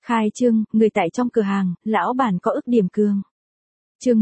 Khai trương, người tại trong cửa hàng, lão bản có ức điểm cường. Chương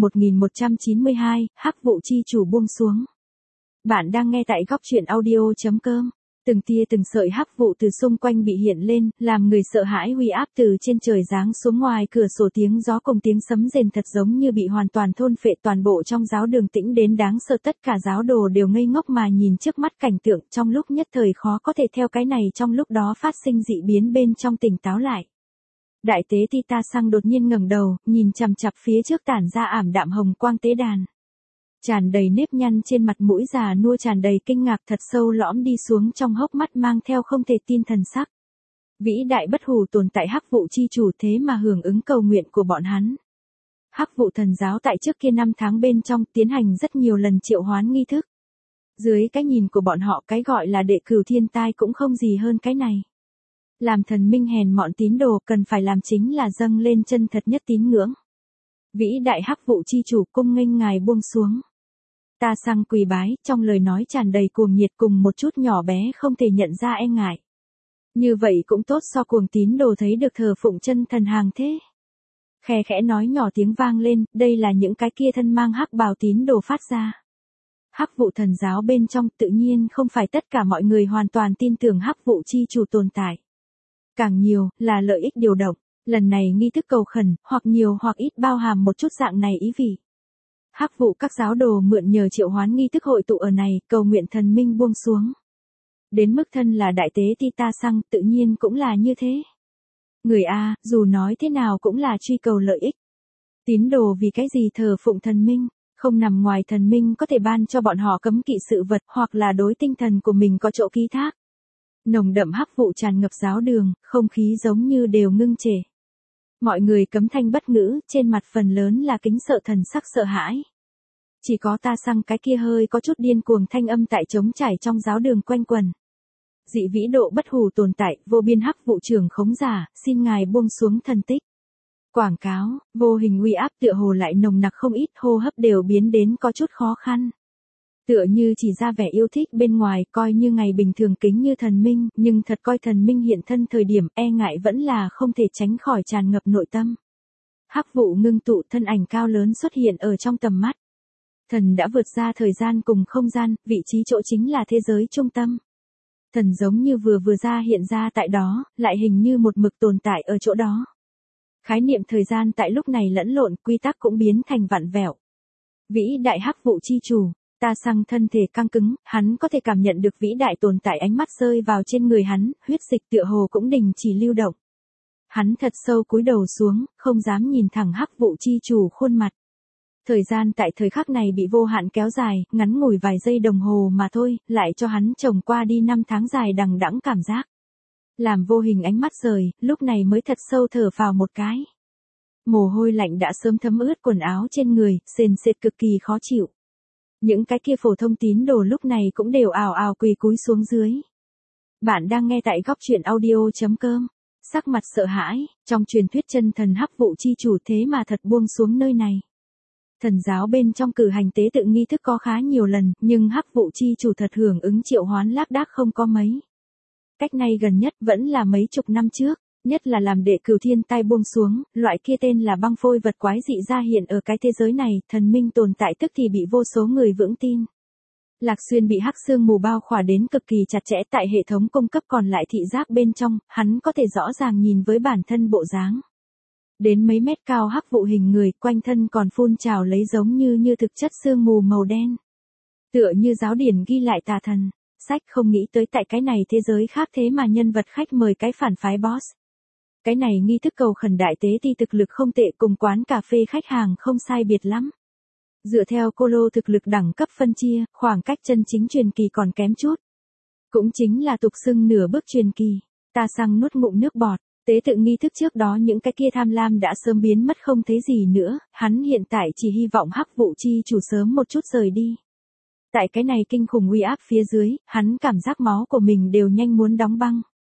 1192, hắc vụ chi chủ buông xuống. Bạn đang nghe tại góc truyện audio.com. Từng tia từng sợi hắc vụ từ xung quanh bị hiện lên, làm người sợ hãi uy áp từ trên trời giáng xuống. Ngoài cửa sổ tiếng gió cùng tiếng sấm rền thật giống như bị hoàn toàn thôn phệ. Toàn bộ trong giáo đường tĩnh đến đáng sợ, tất cả giáo đồ đều ngây ngốc mà nhìn trước mắt cảnh tượng, trong lúc nhất thời khó có thể theo cái này trong lúc đó phát sinh dị biến bên trong tỉnh táo lại. Đại tế Tita Sang đột nhiên ngẩng đầu, nhìn chằm chằm phía trước tản ra ảm đạm hồng quang tế đàn. Tràn đầy nếp nhăn trên mặt mũi già nua, tràn đầy kinh ngạc thật sâu lõm đi xuống trong hốc mắt, mang theo không thể tin thần sắc. Vĩ đại bất hủ tồn tại hắc vụ chi chủ thế mà hưởng ứng cầu nguyện của bọn hắn. Hắc vụ thần giáo tại trước kia 5 tháng bên trong tiến hành rất nhiều lần triệu hoán nghi thức. Dưới cái nhìn của bọn họ, cái gọi là đệ cửu thiên tai cũng không gì hơn cái này. Làm thần minh hèn mọn tín đồ cần phải làm chính là dâng lên chân thật nhất tín ngưỡng. Vĩ đại hắc vụ chi chủ, cung nghênh ngài buông xuống. Ta Sang quỳ bái, trong lời nói tràn đầy cuồng nhiệt cùng một chút nhỏ bé không thể nhận ra e ngại. Như vậy cũng tốt, so cuồng tín đồ thấy được thờ phụng chân thần hàng thế. Khe khẽ nói nhỏ tiếng vang lên, đây là những cái kia thân mang hắc bào tín đồ phát ra. Hắc vụ thần giáo bên trong tự nhiên không phải tất cả mọi người hoàn toàn tin tưởng hắc vụ chi chủ tồn tại. Càng nhiều, là lợi ích điều động. Lần này nghi thức cầu khẩn, hoặc nhiều hoặc ít bao hàm một chút dạng này ý vị. Hắc vụ các giáo đồ mượn nhờ triệu hoán nghi thức hội tụ ở này, cầu nguyện thần minh buông xuống. Đến mức thân là đại tế Tita Sang tự nhiên cũng là như thế. Người A, dù nói thế nào cũng là truy cầu lợi ích. Tín đồ vì cái gì thờ phụng thần minh, không nằm ngoài thần minh có thể ban cho bọn họ cấm kỵ sự vật, hoặc là đối tinh thần của mình có chỗ ký thác. Nồng đậm hắc vụ tràn ngập giáo đường, không khí giống như đều ngưng trệ. Mọi người cấm thanh bất ngữ, trên mặt phần lớn là kính sợ thần sắc sợ hãi. Chỉ có Ta Sang cái kia hơi có chút điên cuồng thanh âm tại trống trải trong giáo đường quanh quần. Dị vĩ độ bất hủ tồn tại, vô biên hắc vụ trưởng khống giả, xin ngài buông xuống thần tích. Quảng cáo, vô hình uy áp tựa hồ lại nồng nặc không ít, hô hấp đều biến đến có chút khó khăn. Tựa như chỉ ra vẻ yêu thích bên ngoài, coi như ngày bình thường kính như thần minh, nhưng thật coi thần minh hiện thân thời điểm e ngại vẫn là không thể tránh khỏi tràn ngập nội tâm. Hắc vụ ngưng tụ, thân ảnh cao lớn xuất hiện ở trong tầm mắt. Thần đã vượt ra thời gian cùng không gian, vị trí chỗ chính là thế giới trung tâm. Thần giống như vừa ra hiện ra tại đó, lại hình như một mực tồn tại ở chỗ đó. Khái niệm thời gian tại lúc này lẫn lộn, quy tắc cũng biến thành vặn vẹo. Vĩ đại hắc vụ chi chủ. Ta Sang thân thể căng cứng, hắn có thể cảm nhận được vĩ đại tồn tại, ánh mắt rơi vào trên người hắn, huyết dịch tựa hồ cũng đình chỉ lưu động. Hắn thật sâu cúi đầu xuống, không dám nhìn thẳng hắc vụ chi chủ khuôn mặt. Thời gian tại thời khắc này bị vô hạn kéo dài, ngắn ngủi vài giây đồng hồ mà thôi, lại cho hắn trồng qua đi 5 tháng dài đằng đẵng cảm giác. Làm vô hình ánh mắt rời, lúc này mới thật sâu thở phào một cái. Mồ hôi lạnh đã sớm thấm ướt quần áo trên người, sền sệt cực kỳ khó chịu. Những cái kia phổ thông tín đồ lúc này cũng đều ào ào quỳ cúi xuống dưới. Bạn đang nghe tại góc truyện audio.com. Sắc mặt sợ hãi, trong truyền thuyết chân thần hắc vụ chi chủ thế mà thật buông xuống nơi này. Thần giáo bên trong cử hành tế tự nghi thức có khá nhiều lần, nhưng hắc vụ chi chủ thật hưởng ứng triệu hoán lác đác không có mấy. Cách này gần nhất vẫn là mấy chục năm trước. Nhất là làm đệ cửu thiên tai buông xuống, loại kia tên là băng phôi vật quái dị ra hiện ở cái thế giới này, thần minh tồn tại tức thì bị vô số người vững tin. Lạc Xuyên bị hắc sương mù bao khỏa đến cực kỳ chặt chẽ tại hệ thống cung cấp còn lại thị giác bên trong, hắn có thể rõ ràng nhìn với bản thân bộ dáng. Đến mấy mét cao hắc vụ hình người, quanh thân còn phun trào lấy giống như thực chất sương mù màu đen. Tựa như giáo điển ghi lại tà thần, sách không nghĩ tới tại cái này thế giới khác thế mà nhân vật khách mời cái phản phái boss. Cái này nghi thức cầu khẩn đại tế thì thực lực không tệ, cùng quán cà phê khách hàng không sai biệt lắm. Dựa theo cô lô thực lực đẳng cấp phân chia, khoảng cách chân chính truyền kỳ còn kém chút. Cũng chính là tục xưng nửa bước truyền kỳ. Ta Sang nuốt ngụm nước bọt, tế tự nghi thức trước đó những cái kia tham lam đã sớm biến mất không thấy gì nữa, hắn hiện tại chỉ hy vọng hắc vụ chi chủ sớm một chút rời đi. Tại cái này kinh khủng uy áp phía dưới, hắn cảm giác máu của mình đều nhanh muốn đóng băng.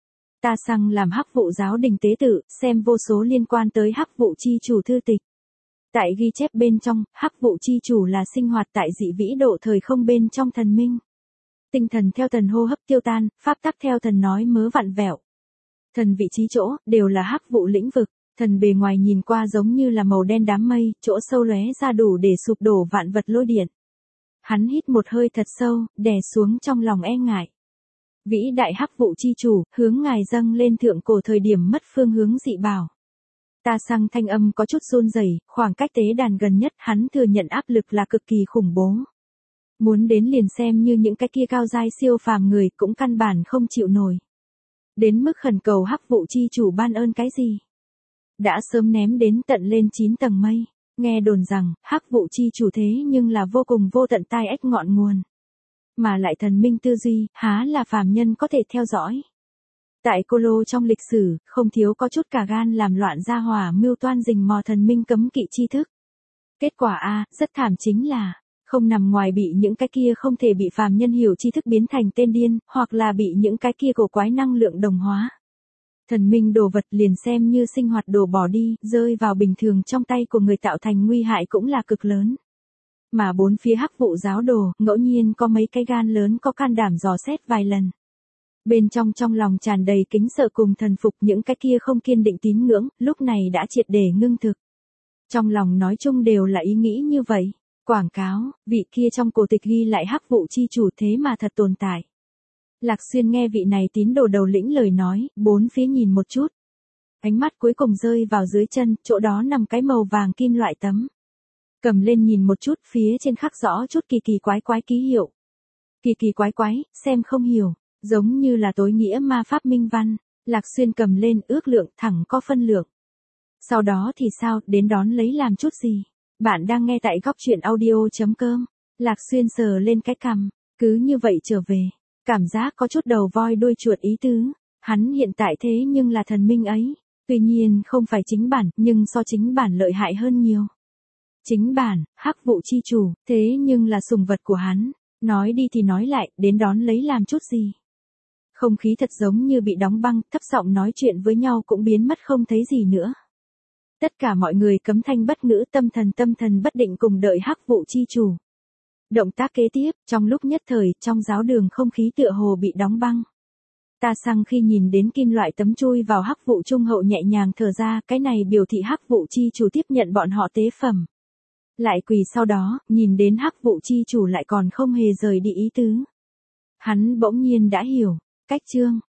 Ta Sang làm hắc vụ giáo đình tế tự, xem vô số liên quan tới hắc vụ chi chủ thư tịch. Tại ghi chép bên trong, hắc vụ chi chủ là sinh hoạt tại dị vĩ độ thời không bên trong thần minh. Tinh thần theo thần hô hấp tiêu tan, pháp tắc theo thần nói mớ vặn vẹo. Thần vị trí chỗ, đều là hắc vụ lĩnh vực, thần bề ngoài nhìn qua giống như là màu đen đám mây, chỗ sâu lóe ra đủ để sụp đổ vạn vật lôi điện. Hắn hít một hơi thật sâu, đè xuống trong lòng e ngại. Vĩ đại hắc vụ chi chủ, hướng ngài dâng lên thượng cổ thời điểm mất phương hướng dị bảo. Ta Sang thanh âm có chút run rẩy, khoảng cách tế đàn gần nhất hắn thừa nhận áp lực là cực kỳ khủng bố. Muốn đến liền xem như những cái kia cao giai siêu phàm người cũng căn bản không chịu nổi. Đến mức khẩn cầu hắc vụ chi chủ ban ơn cái gì? Đã sớm ném đến tận lên 9 tầng mây, nghe đồn rằng hắc vụ chi chủ thế nhưng là vô cùng vô tận tai ách ngọn nguồn. Mà lại thần minh tư duy, há là phàm nhân có thể theo dõi. Tại Cô Lô trong lịch sử, không thiếu có chút cả gan làm loạn gia hỏa mưu toan rình mò thần minh cấm kỵ tri thức. Kết quả a, rất thảm chính là, không nằm ngoài bị những cái kia không thể bị phàm nhân hiểu tri thức biến thành tên điên, hoặc là bị những cái kia cổ quái năng lượng đồng hóa. Thần minh đồ vật liền xem như sinh hoạt đồ bỏ đi, rơi vào bình thường trong tay của người tạo thành nguy hại cũng là cực lớn. Mà bốn phía hắc vụ giáo đồ, ngẫu nhiên có mấy cái gan lớn có can đảm dò xét vài lần. Bên trong lòng tràn đầy kính sợ cùng thần phục, những cái kia không kiên định tín ngưỡng, lúc này đã triệt để ngưng thực. Trong lòng nói chung đều là ý nghĩ như vậy. Quảng cáo, vị kia trong cổ tịch ghi lại hắc vụ chi chủ thế mà thật tồn tại. Lạc Xuyên nghe vị này tín đồ đầu lĩnh lời nói, bốn phía nhìn một chút. Ánh mắt cuối cùng rơi vào dưới chân, chỗ đó nằm cái màu vàng kim loại tấm. Cầm lên nhìn một chút, phía trên khắc rõ chút kỳ kỳ quái ký hiệu. Kỳ kỳ quái, xem không hiểu, giống như là tối nghĩa ma pháp minh văn. Lạc Xuyên cầm lên ước lượng thẳng có phân lượng. Sau đó thì sao, đến đón lấy làm chút gì? Bạn đang nghe tại góc truyện audio.com. Lạc Xuyên sờ lên cái cằm, cứ như vậy trở về. Cảm giác có chút đầu voi đuôi chuột ý tứ. Hắn hiện tại thế nhưng là thần minh ấy. Tuy nhiên không phải chính bản, nhưng so chính bản lợi hại hơn nhiều. Chính bản, hắc vụ chi chủ, thế nhưng là sùng vật của hắn. Nói đi thì nói lại, đến đón lấy làm chút gì? Không khí thật giống như bị đóng băng, thấp giọng nói chuyện với nhau cũng biến mất không thấy gì nữa. Tất cả mọi người cấm thanh bất ngữ, tâm thần bất định cùng đợi hắc vụ chi chủ. Động tác kế tiếp, trong lúc nhất thời, trong giáo đường không khí tựa hồ bị đóng băng. Ta Sang khi nhìn đến kim loại tấm chui vào hắc vụ trung hậu nhẹ nhàng thở ra, cái này biểu thị hắc vụ chi chủ tiếp nhận bọn họ tế phẩm. Lại quỳ sau đó, nhìn đến hắc vụ chi chủ lại còn không hề rời đi ý tứ. Hắn bỗng nhiên đã hiểu, cách chương,